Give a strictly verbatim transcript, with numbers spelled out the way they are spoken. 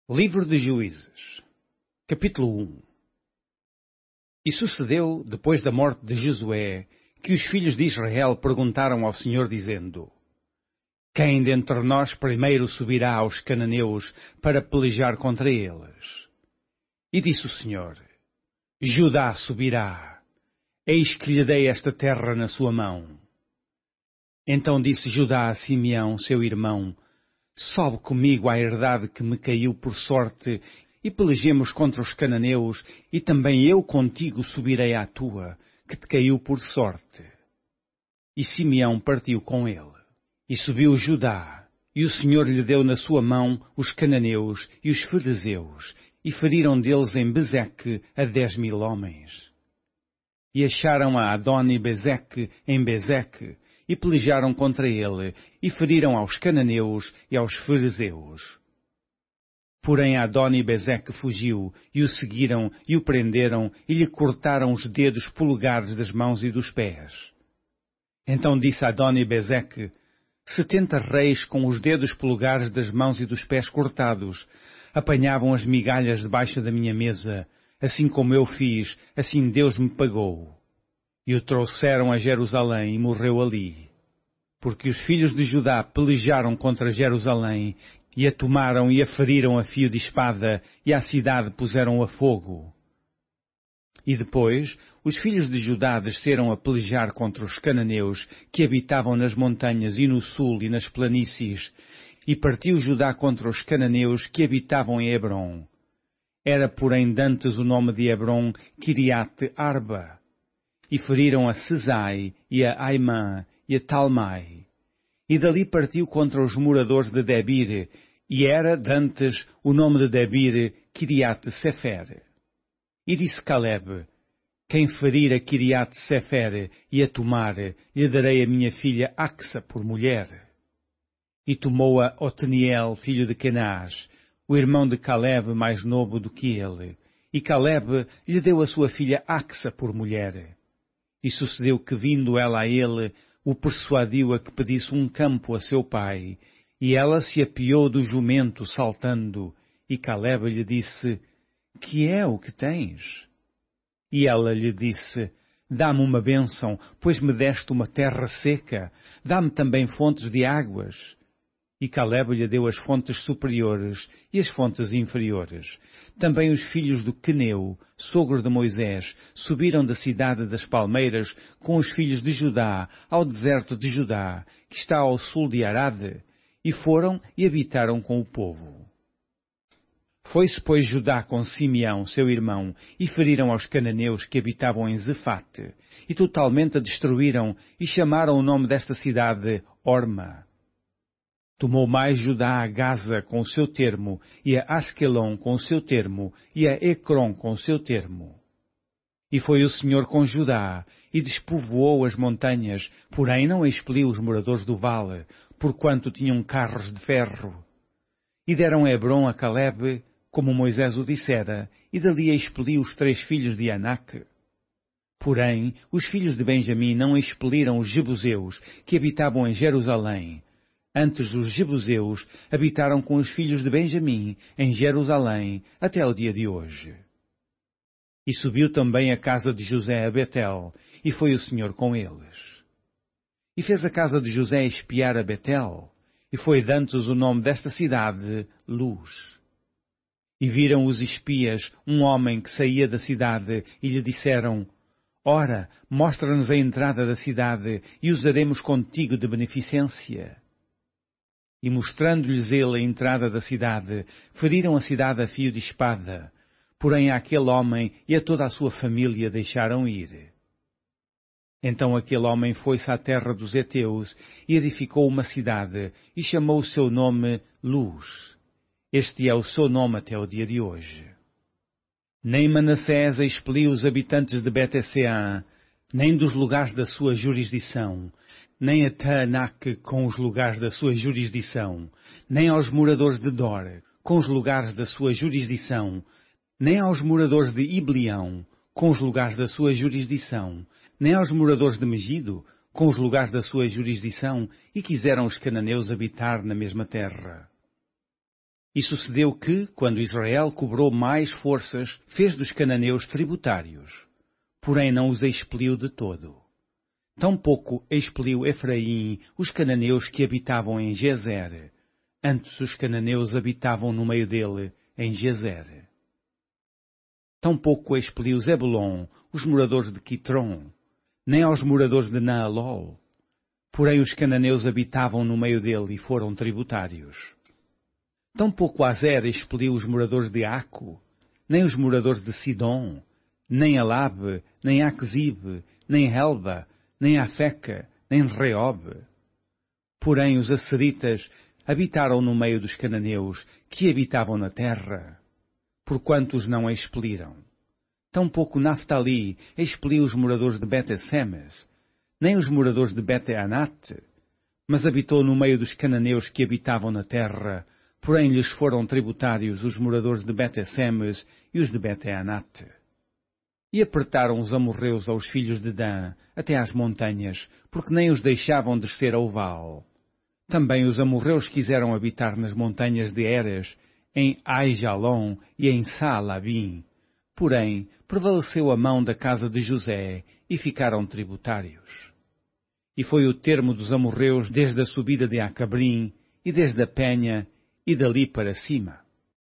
Livro de Juízes, capítulo um. E sucedeu, depois da morte de Josué, que os filhos de Israel perguntaram ao Senhor, dizendo: Quem dentre nós primeiro subirá aos cananeus para pelejar contra eles? E disse o Senhor: Judá subirá, eis que lhe dei esta terra na sua mão. Então disse Judá a Simeão, seu irmão: Sobe comigo à herdade que me caiu por sorte, e pelejemos contra os cananeus, e também eu contigo subirei à tua, que te caiu por sorte. E Simeão partiu com ele. E subiu Judá, e o Senhor lhe deu na sua mão os cananeus e os ferezeus, e feriram deles em Bezeque a dez mil homens. E acharam a Adoni-Bezeque em Bezeque, e pelejaram contra ele, e feriram aos cananeus e aos ferezeus. Porém Adoni-Bezeque fugiu, e o seguiram, e o prenderam, e lhe cortaram os dedos polegares das mãos e dos pés. Então disse Adoni-Bezeque: Setenta reis com os dedos polegares das mãos e dos pés cortados apanhavam as migalhas debaixo da minha mesa, assim como eu fiz, assim Deus me pagou. E o trouxeram a Jerusalém e morreu ali. Porque os filhos de Judá pelejaram contra Jerusalém, e a tomaram e a feriram a fio de espada, e a cidade puseram a fogo. E depois os filhos de Judá desceram a pelejar contra os cananeus, que habitavam nas montanhas e no sul e nas planícies, e partiu Judá contra os cananeus que habitavam em Hebrom. Era, porém, dantes o nome de Hebrom Kiriate Arba. E feriram a Sesai, e a Aimã, e a Talmai. E dali partiu contra os moradores de Debir, e era, dantes, o nome de Debir, Kiriate Sefer. E disse Caleb: Quem ferir a Kiriate Sefer e a tomar, lhe darei a minha filha Axa por mulher. E tomou-a Otniel, filho de Kenaz, o irmão de Caleb mais novo do que ele, e Caleb lhe deu a sua filha Axa por mulher. E sucedeu que, vindo ela a ele, o persuadiu a que pedisse um campo a seu pai, e ela se apiou do jumento, saltando, e Caleb lhe disse: Que é o que tens? E ela lhe disse: Dá-me uma bênção, pois me deste uma terra seca, dá-me também fontes de águas. E Caleb lhe deu as fontes superiores e as fontes inferiores. Também os filhos do Queneu, sogro de Moisés, subiram da cidade das palmeiras com os filhos de Judá ao deserto de Judá, que está ao sul de Arade, e foram e habitaram com o povo. Foi-se, pois, Judá com Simeão, seu irmão, e feriram aos cananeus que habitavam em Zefate, e totalmente a destruíram, e chamaram o nome desta cidade Orma. Tomou mais Judá a Gaza com o seu termo, e a Asquelon com o seu termo, e a Ecrom com o seu termo. E foi o Senhor com Judá, e despovoou as montanhas, porém não expeliu os moradores do vale, porquanto tinham carros de ferro. E deram Hebrom a Caleb, como Moisés o dissera, e dali expeliu os três filhos de Anak. Porém, os filhos de Benjamim não expeliram os jebuseus, que habitavam em Jerusalém. Antes os jebuseus habitaram com os filhos de Benjamim em Jerusalém até o dia de hoje. E subiu também a casa de José a Betel, e foi o Senhor com eles. E fez a casa de José espiar a Betel, e foi dantes o nome desta cidade Luz. E viram os espias um homem que saía da cidade, e lhe disseram: Ora, mostra-nos a entrada da cidade, e usaremos contigo de beneficência. E mostrando-lhes ele a entrada da cidade, feriram a cidade a fio de espada, porém àquele homem e a toda a sua família deixaram ir. Então aquele homem foi-se à terra dos heteus e edificou uma cidade, e chamou o seu nome Luz. Este é o seu nome até o dia de hoje. Nem Manassés expeliu os habitantes de Bet-Sean, nem dos lugares da sua jurisdição, nem a Taanac com os lugares da sua jurisdição, nem aos moradores de Dor, com os lugares da sua jurisdição, nem aos moradores de Iblião, com os lugares da sua jurisdição, nem aos moradores de Megido, com os lugares da sua jurisdição, e quiseram os cananeus habitar na mesma terra. E sucedeu que, quando Israel cobrou mais forças, fez dos cananeus tributários, porém não os expeliu de todo. Tampouco expeliu Efraim os cananeus que habitavam em Gezer. Antes os cananeus habitavam no meio dele, em Gezer. Tampouco expeliu Zebulon os moradores de Quitron, nem aos moradores de Naalol. Porém os cananeus habitavam no meio dele e foram tributários. Tampouco Azer expeliu os moradores de Aco, nem os moradores de Sidom, nem Alabe, nem Aquzibe, nem Helba, nem Afeca, nem Reob. Porém os asseritas habitaram no meio dos cananeus que habitavam na terra, porquanto os não expeliram. Tampouco Naftali expeliu os moradores de Bet-Semes, nem os moradores de Bet-Anat, mas habitou no meio dos cananeus que habitavam na terra, porém lhes foram tributários os moradores de Bet-Semes e os de Bet-Anat. E apertaram os amorreus aos filhos de Dan até às montanhas, porque nem os deixavam descer ao vale. Também os amorreus quiseram habitar nas montanhas de Eres, em Aijalon e em Saalabim. Porém, prevaleceu a mão da casa de José, e ficaram tributários. E foi o termo dos amorreus desde a subida de Acabrim, e desde a penha, e dali para cima.